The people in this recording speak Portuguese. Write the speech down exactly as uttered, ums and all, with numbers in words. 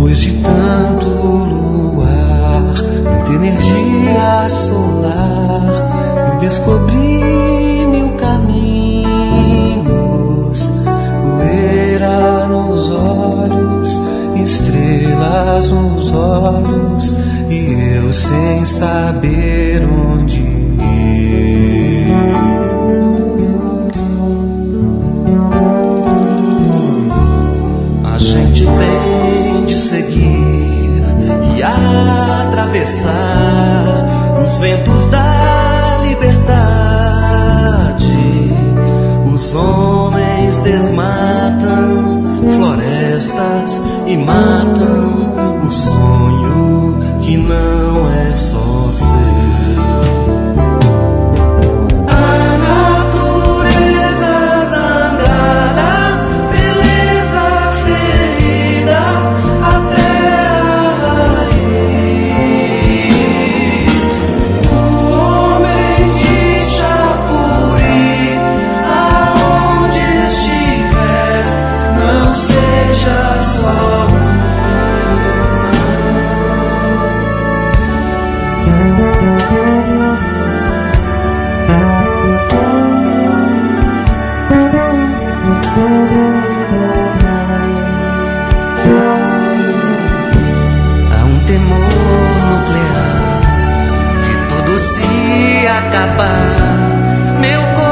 Depois de tanto luar, muita energia solar, eu descobri mil caminhos. Poeira nos olhos, estrelas nos olhos, e eu sem saber onde ir. A gente tem de seguir e atravessar os ventos da liberdade. Os homens desmatam florestas e matam o sonho que não é só seu. A natureza zangada, beleza ferida, até a raiz. O homem de Chapuri, aonde estiver, não seja só há um temor nuclear de tudo se acabar. Meu corpo